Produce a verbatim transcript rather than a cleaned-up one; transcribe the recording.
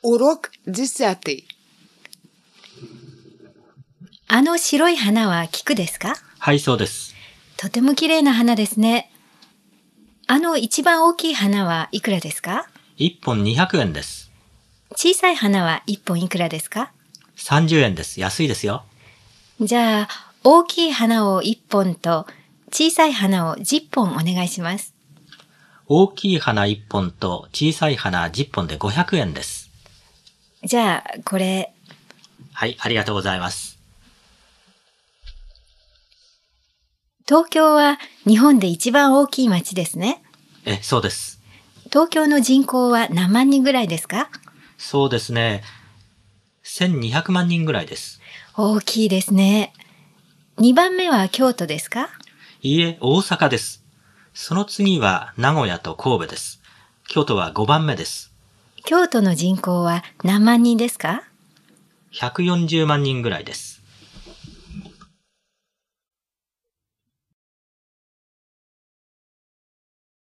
Урок десятый. あの白い花は菊ですか？ はい、そうです。 とても綺麗な花ですね。あの一番大きい花はいくらですか？ いっぽんにひゃくえんです。 小さい花はいっぽんいくらですか？ さんじゅうえんです。安いですよ。 じゃあ、大きい花をいっぽんと小さい花をじゅっぽんお願いします。 大きい花いっぽんと小さい花じゅっぽんでごひゃくえんです。 じゃあ、これ。 はい、ありがとうございます。 東京は日本で一番大きい町ですね。 え、そうです。 東京の人口は何万人ぐらいですか？ そうですね。せんにひゃくまんにんぐらいです。 大きいですね。にばんめは京都ですか？ いいえ、大阪です。その次は名古屋と神戸です。京都はごばんめです。 京都の人口は何万人ですか？ ひゃくよんじゅうまんにんぐらいです。